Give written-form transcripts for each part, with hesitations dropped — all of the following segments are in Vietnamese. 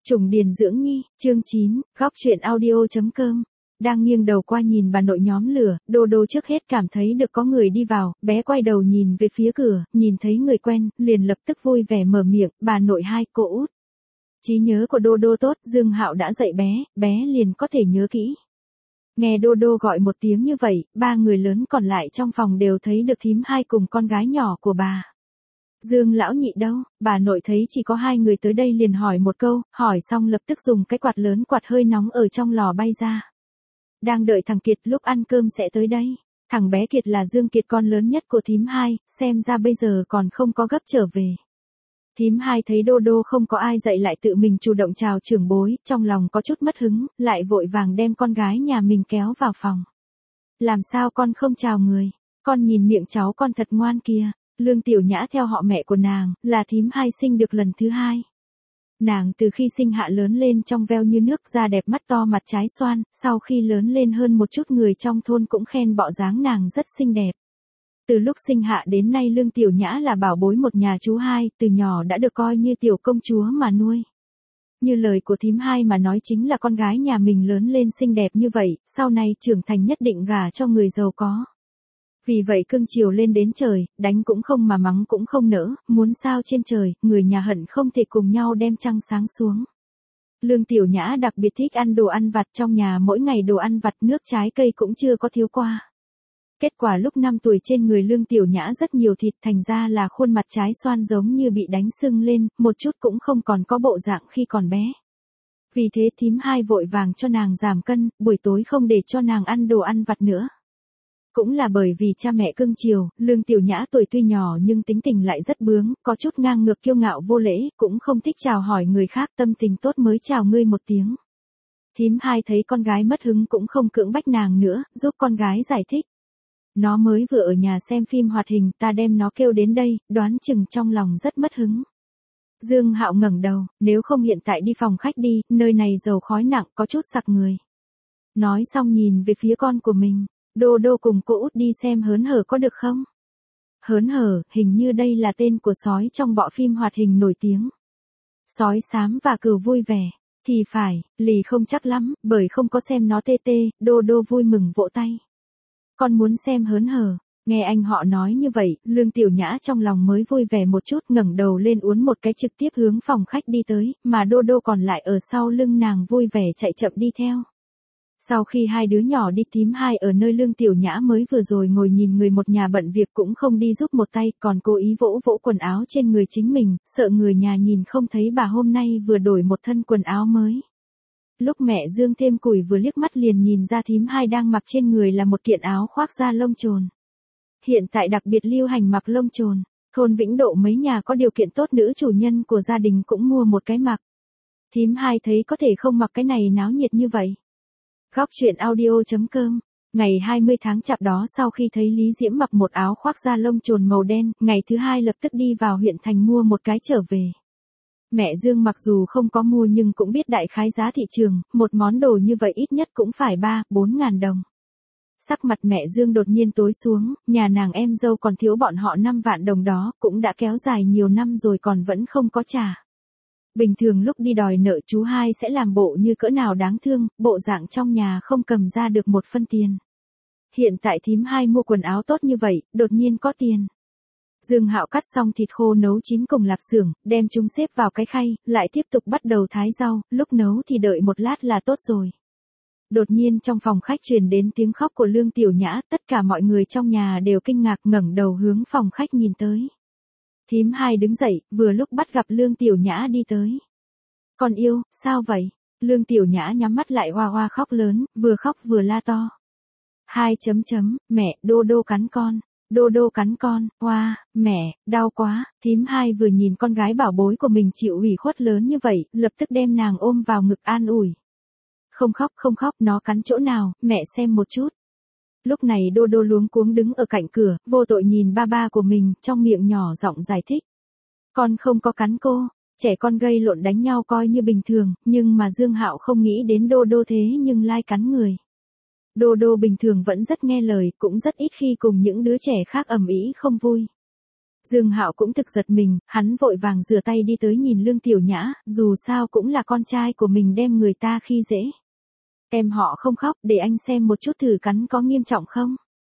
Trùng Điền Dưỡng Nhi, chương 9, góc chuyện audio.com. Đang nghiêng đầu qua nhìn bà nội nhóm lửa, Đô Đô trước hết cảm thấy được có người đi vào, bé quay đầu nhìn về phía cửa, nhìn thấy người quen, liền lập tức vui vẻ mở miệng, bà nội hai, cô út. Trí nhớ của Đô Đô tốt, Dương Hạo đã dạy bé liền có thể nhớ kỹ. Nghe Đô Đô gọi một tiếng như vậy, ba người lớn còn lại trong phòng đều thấy được thím hai cùng con gái nhỏ của bà. Dương lão nhị đâu, bà nội thấy chỉ có hai người tới đây liền hỏi một câu, hỏi xong lập tức dùng cái quạt lớn quạt hơi nóng ở trong lò bay ra. Đang đợi thằng Kiệt lúc ăn cơm sẽ tới đây. Thằng bé Kiệt là Dương Kiệt con lớn nhất của thím hai, xem ra bây giờ còn không có gấp trở về. Thím hai thấy Đô Đô không có ai dạy lại tự mình chủ động chào trưởng bối, trong lòng có chút mất hứng, lại vội vàng đem con gái nhà mình kéo vào phòng. Làm sao con không chào người, con nhìn miệng cháu con thật ngoan kia. Lương Tiểu Nhã theo họ mẹ của nàng, là thím hai sinh được lần thứ hai. Nàng từ khi sinh hạ lớn lên trong veo như nước, da đẹp mắt to mặt trái xoan, sau khi lớn lên hơn một chút người trong thôn cũng khen bọ dáng nàng rất xinh đẹp. Từ lúc sinh hạ đến nay Lương Tiểu Nhã là bảo bối một nhà chú hai, từ nhỏ đã được coi như tiểu công chúa mà nuôi. Như lời của thím hai mà nói chính là con gái nhà mình lớn lên xinh đẹp như vậy, sau này trưởng thành nhất định gả cho người giàu có. Vì vậy cưng chiều lên đến trời, đánh cũng không mà mắng cũng không nỡ, muốn sao trên trời, người nhà hận không thể cùng nhau đem trăng sáng xuống. Lương Tiểu Nhã đặc biệt thích ăn đồ ăn vặt, trong nhà mỗi ngày đồ ăn vặt nước trái cây cũng chưa có thiếu qua. Kết quả lúc 5 tuổi trên người Lương Tiểu Nhã rất nhiều thịt, thành ra là khuôn mặt trái xoan giống như bị đánh sưng lên, một chút cũng không còn có bộ dạng khi còn bé. Vì thế thím hai vội vàng cho nàng giảm cân, buổi tối không để cho nàng ăn đồ ăn vặt nữa. Cũng là bởi vì cha mẹ cưng chiều, Lương Tiểu Nhã tuổi tuy nhỏ nhưng tính tình lại rất bướng, có chút ngang ngược kiêu ngạo vô lễ, cũng không thích chào hỏi người khác, tâm tình tốt mới chào ngươi một tiếng. Thím hai thấy con gái mất hứng cũng không cưỡng bách nàng nữa, giúp con gái giải thích. Nó mới vừa ở nhà xem phim hoạt hình, ta đem nó kêu đến đây, đoán chừng trong lòng rất mất hứng. Dương Hạo ngẩng đầu, nếu không hiện tại đi phòng khách đi, nơi này dầu khói nặng có chút sặc người. Nói xong nhìn về phía con của mình. Đô Đô cùng cô út đi xem Hớn Hở có được không? Hớn Hở, hình như đây là tên của sói trong bộ phim hoạt hình nổi tiếng. Sói xám và cừu vui vẻ. Thì phải, lì không chắc lắm, bởi không có xem nó tê tê, Đô Đô vui mừng vỗ tay. Con muốn xem Hớn Hở. Nghe anh họ nói như vậy, Lương Tiểu Nhã trong lòng mới vui vẻ một chút, ngẩng đầu lên uốn một cái trực tiếp hướng phòng khách đi tới, mà Đô Đô còn lại ở sau lưng nàng vui vẻ chạy chậm đi theo. Sau khi hai đứa nhỏ đi, thím hai ở nơi Lương Tiểu Nhã mới vừa rồi ngồi nhìn người một nhà bận việc cũng không đi giúp một tay, còn cố ý vỗ vỗ quần áo trên người chính mình, sợ người nhà nhìn không thấy bà hôm nay vừa đổi một thân quần áo mới. Lúc mẹ Dương thêm củi vừa liếc mắt liền nhìn ra thím hai đang mặc trên người là một kiện áo khoác da lông chồn. Hiện tại đặc biệt lưu hành mặc lông chồn, thôn Vĩnh Độ mấy nhà có điều kiện tốt nữ chủ nhân của gia đình cũng mua một cái mặc. Thím hai thấy có thể không mặc cái này náo nhiệt như vậy. Góc chuyện audio.com. Ngày 20 tháng Chạp đó, sau khi thấy Lý Diễm mặc một áo khoác da lông chồn màu đen, ngày thứ hai lập tức đi vào huyện thành mua một cái trở về. Mẹ Dương mặc dù không có mua nhưng cũng biết đại khái giá thị trường, một món đồ như vậy ít nhất cũng phải 3-4 ngàn đồng. Sắc mặt mẹ Dương đột nhiên tối xuống, nhà nàng em dâu còn thiếu bọn họ 5 vạn đồng đó, cũng đã kéo dài nhiều năm rồi còn vẫn không có trả. Bình thường lúc đi đòi nợ chú hai sẽ làm bộ như cỡ nào đáng thương, bộ dạng trong nhà không cầm ra được một phân tiền. Hiện tại thím hai mua quần áo tốt như vậy, đột nhiên có tiền. Dương Hạo cắt xong thịt khô nấu chín cùng lạp xưởng, đem chúng xếp vào cái khay, lại tiếp tục bắt đầu thái rau, lúc nấu thì đợi một lát là tốt rồi. Đột nhiên trong phòng khách truyền đến tiếng khóc của Lương Tiểu Nhã, tất cả mọi người trong nhà đều kinh ngạc ngẩng đầu hướng phòng khách nhìn tới. Thím hai đứng dậy, vừa lúc bắt gặp Lương Tiểu Nhã đi tới. Con yêu, sao vậy? Lương Tiểu Nhã nhắm mắt lại hoa hoa khóc lớn, vừa khóc vừa la to. Mẹ, Đô Đô cắn con. Đô Đô cắn con, hoa, mẹ, đau quá. Thím hai vừa nhìn con gái bảo bối của mình chịu ủy khuất lớn như vậy, lập tức đem nàng ôm vào ngực an ủi. Không khóc, nó cắn chỗ nào, mẹ xem một chút. Lúc này Đô Đô luống cuống đứng ở cạnh cửa, vô tội nhìn ba của mình, trong miệng nhỏ giọng giải thích. Con không có cắn cô, trẻ con gây lộn đánh nhau coi như bình thường, nhưng mà Dương Hạo không nghĩ đến Đô Đô thế nhưng lai cắn người. Đô Đô bình thường vẫn rất nghe lời, cũng rất ít khi cùng những đứa trẻ khác ầm ĩ không vui. Dương Hạo cũng thực giật mình, hắn vội vàng rửa tay đi tới nhìn Lương Tiểu Nhã, dù sao cũng là con trai của mình đem người ta khi dễ. Em họ không khóc, để anh xem một chút thử cắn có nghiêm trọng không.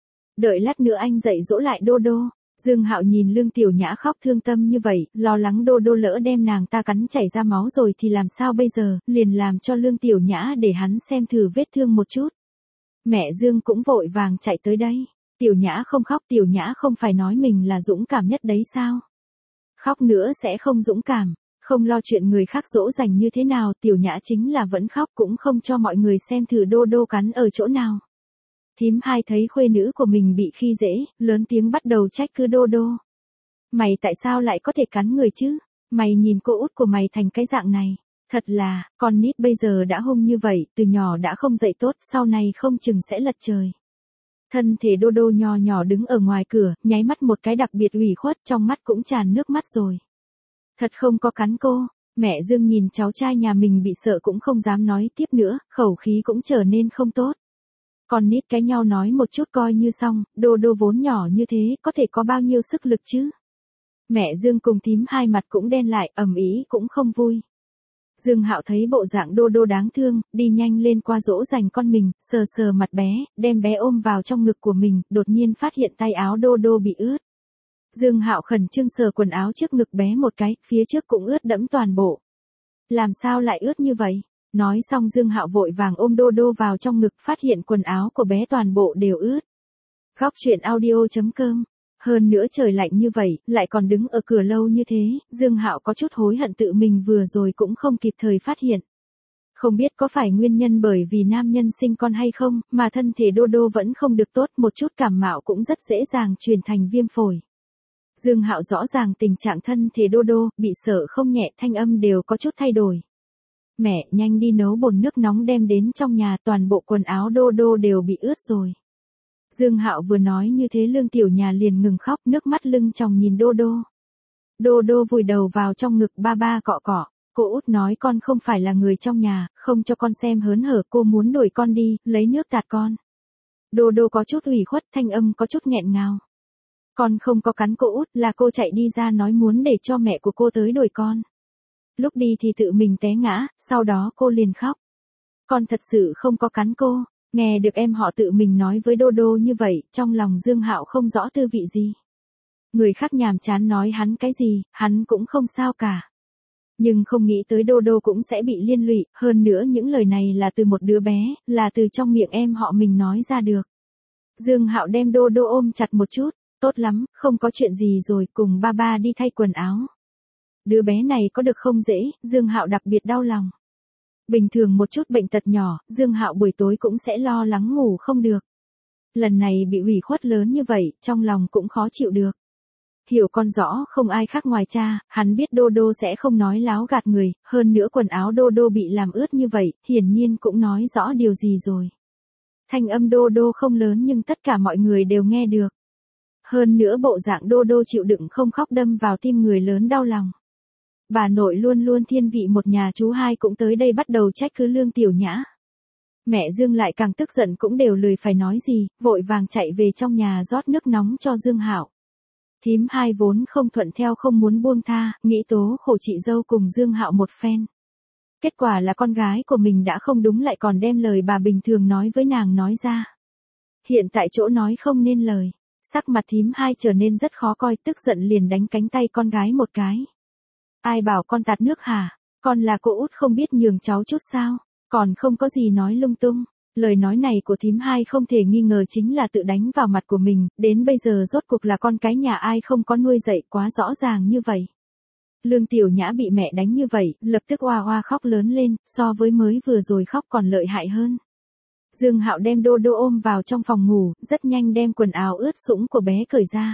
Đợi lát nữa anh dạy dỗ lại Đô Đô. Dương Hạo nhìn Lương Tiểu Nhã khóc thương tâm như vậy, lo lắng Đô Đô lỡ đem nàng ta cắn chảy ra máu rồi thì làm sao bây giờ, liền làm cho Lương Tiểu Nhã để hắn xem thử vết thương một chút. Mẹ Dương cũng vội vàng chạy tới đây. Tiểu Nhã không khóc, Tiểu Nhã không phải nói mình là dũng cảm nhất đấy sao? Khóc nữa sẽ không dũng cảm, không lo chuyện người khác dỗ dành như thế nào, Tiểu Nhã chính là vẫn khóc cũng không cho mọi người xem thử Đô Đô cắn ở chỗ nào. Thím hai thấy khuê nữ của mình bị khi dễ, lớn tiếng bắt đầu trách cứ Đô Đô. Mày tại sao lại có thể cắn người chứ? Mày nhìn cô út của mày thành cái dạng này. Thật là, con nít bây giờ đã hung như vậy, từ nhỏ đã không dạy tốt, sau này không chừng sẽ lật trời. Thân thể Đô Đô nho nhỏ đứng ở ngoài cửa, nháy mắt một cái đặc biệt ủy khuất, trong mắt cũng tràn nước mắt rồi. Thật không có cắn cô. Mẹ Dương nhìn cháu trai nhà mình bị sợ cũng không dám nói tiếp nữa, khẩu khí cũng trở nên không tốt. Con nít cái nhau nói một chút coi như xong, Đô Đô vốn nhỏ như thế, có thể có bao nhiêu sức lực chứ? Mẹ Dương cùng thím hai mặt cũng đen lại, ầm ĩ cũng không vui. Dương Hạo thấy bộ dạng Đô Đô đáng thương, đi nhanh lên qua dỗ dành con mình, sờ sờ mặt bé, đem bé ôm vào trong ngực của mình, đột nhiên phát hiện tay áo Đô Đô bị ướt. Dương Hạo khẩn trương sờ quần áo trước ngực bé một cái, phía trước cũng ướt đẫm toàn bộ. Làm sao lại ướt như vậy? Nói xong Dương Hạo vội vàng ôm Đô Đô vào trong ngực, phát hiện quần áo của bé toàn bộ đều ướt. Góc truyện audio.com. Hơn nữa trời lạnh như vậy, lại còn đứng ở cửa lâu như thế, Dương Hạo có chút hối hận tự mình vừa rồi cũng không kịp thời phát hiện. Không biết có phải nguyên nhân bởi vì nam nhân sinh con hay không, mà thân thể Đô Đô vẫn không được tốt, một chút cảm mạo cũng rất dễ dàng truyền thành viêm phổi. Dương Hạo rõ ràng tình trạng thân thể Đô Đô, bị sợ không nhẹ, thanh âm đều có chút thay đổi. Mẹ, nhanh đi nấu bồn nước nóng đem đến trong nhà, toàn bộ quần áo Đô Đô đều bị ướt rồi. Dương Hạo vừa nói như thế Lương Tiểu Nhà liền ngừng khóc, nước mắt lưng tròng nhìn Đô Đô. Đô Đô vùi đầu vào trong ngực ba ba cọ cọ. Cô út nói con không phải là người trong nhà, không cho con xem hớn hở, cô muốn đuổi con đi, lấy nước tạt con. Đô Đô có chút ủy khuất, thanh âm có chút nghẹn ngào. Con không có cắn cô út, là cô chạy đi ra nói muốn để cho mẹ của cô tới đuổi con. Lúc đi thì tự mình té ngã, sau đó cô liền khóc. Con thật sự không có cắn cô. Nghe được em họ tự mình nói với Đô Đô như vậy, trong lòng Dương Hạo không rõ tư vị gì. Người khác nhàm chán nói hắn cái gì, hắn cũng không sao cả. Nhưng không nghĩ tới Đô Đô cũng sẽ bị liên lụy, hơn nữa những lời này là từ một đứa bé, là từ trong miệng em họ mình nói ra được. Dương Hạo đem Đô Đô ôm chặt một chút, tốt lắm, không có chuyện gì rồi, cùng ba ba đi thay quần áo. Đứa bé này có được không dễ, Dương Hạo đặc biệt đau lòng. Bình thường một chút bệnh tật nhỏ, Dương Hạo buổi tối cũng sẽ lo lắng ngủ không được. Lần này bị ủy khuất lớn như vậy, trong lòng cũng khó chịu được. Hiểu con rõ không ai khác ngoài cha, hắn biết Đô Đô sẽ không nói láo gạt người, hơn nữa quần áo Đô Đô bị làm ướt như vậy, hiển nhiên cũng nói rõ điều gì rồi. Thanh âm Đô Đô không lớn nhưng tất cả mọi người đều nghe được. Hơn nữa bộ dạng Đô Đô chịu đựng không khóc đâm vào tim người lớn đau lòng. Bà nội luôn luôn thiên vị một nhà, chú hai cũng tới đây bắt đầu trách cứ Lương Tiểu Nhã. Mẹ Dương lại càng tức giận cũng đều lười phải nói gì, vội vàng chạy về trong nhà rót nước nóng cho Dương Hạo. Thím hai vốn không thuận theo không muốn buông tha, nghĩ tố khổ chị dâu cùng Dương Hạo một phen. Kết quả là con gái của mình đã không đúng lại còn đem lời bà bình thường nói với nàng nói ra. Hiện tại chỗ nói không nên lời, sắc mặt thím hai trở nên rất khó coi, tức giận liền đánh cánh tay con gái một cái. Ai bảo con tạt nước hả? Con là cô út không biết nhường cháu chút sao? Còn không có gì nói lung tung. Lời nói này của thím hai không thể nghi ngờ chính là tự đánh vào mặt của mình, đến bây giờ rốt cuộc là con cái nhà ai không có nuôi dạy quá rõ ràng như vậy. Lương Tiểu Nhã bị mẹ đánh như vậy, lập tức oa oa khóc lớn lên, so với mới vừa rồi khóc còn lợi hại hơn. Dương Hạo đem Đô Đô ôm vào trong phòng ngủ, rất nhanh đem quần áo ướt sũng của bé cởi ra.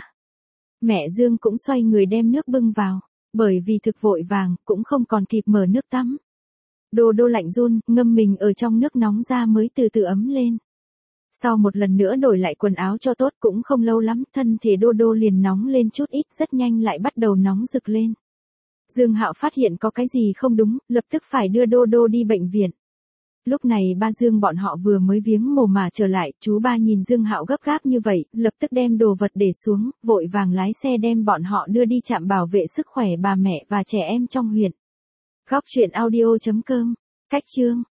Mẹ Dương cũng xoay người đem nước bưng vào, bởi vì thực vội vàng, cũng không còn kịp mở nước tắm. Đô Đô lạnh run, ngâm mình ở trong nước nóng ra mới từ từ ấm lên. Sau một lần nữa đổi lại quần áo cho tốt cũng không lâu lắm, thân thể Đô Đô liền nóng lên chút ít, rất nhanh lại bắt đầu nóng rực lên. Dương Hạo phát hiện có cái gì không đúng, lập tức phải đưa Đô Đô đi bệnh viện. Lúc này ba Dương bọn họ vừa mới viếng mồ mà trở lại, chú ba nhìn Dương Hạo gấp gáp như vậy, lập tức đem đồ vật để xuống, vội vàng lái xe đem bọn họ đưa đi trạm bảo vệ sức khỏe bà mẹ và trẻ em trong huyện. Góc chuyện audio.com. Khách chương.